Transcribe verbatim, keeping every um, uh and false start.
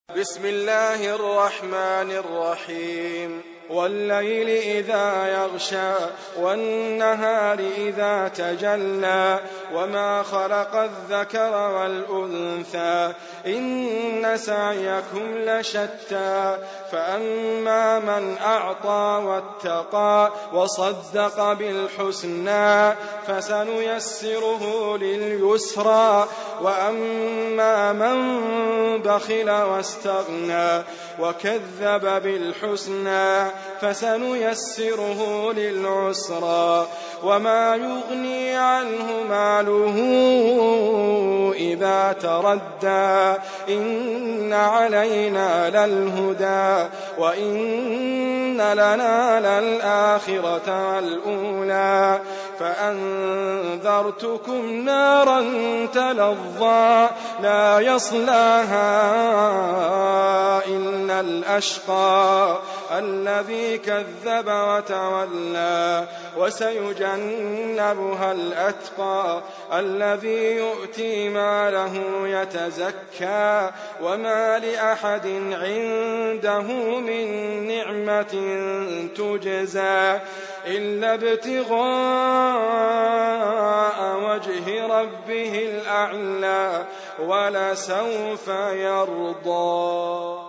بسم الله الرحمن الرحيم والليل إذا يغشى والنهار إذا تجلى وما خلق الذكر والأنثى إن سعيكم لشتى فأما من أعطى واتقى وصدق بالحسنى فسنيسره لليسرى وأما من بخل واستغنى وكذب بالحسنى فسنيسره للعسرى وما يغني عنه ماله إذا تردى إن علينا للهدى وإن لنا للآخرة والأولى فأنذرتكم نارا تلظى لا يصلاها إلا الأشقى الذي كذب وتولى وسيجنبها الأتقى الذي يؤتي ماله يتزكى وما لأحد عنده من نعمة تجزى إلا ابتغاء وجه ربه الأعلى ولسوف يرضى.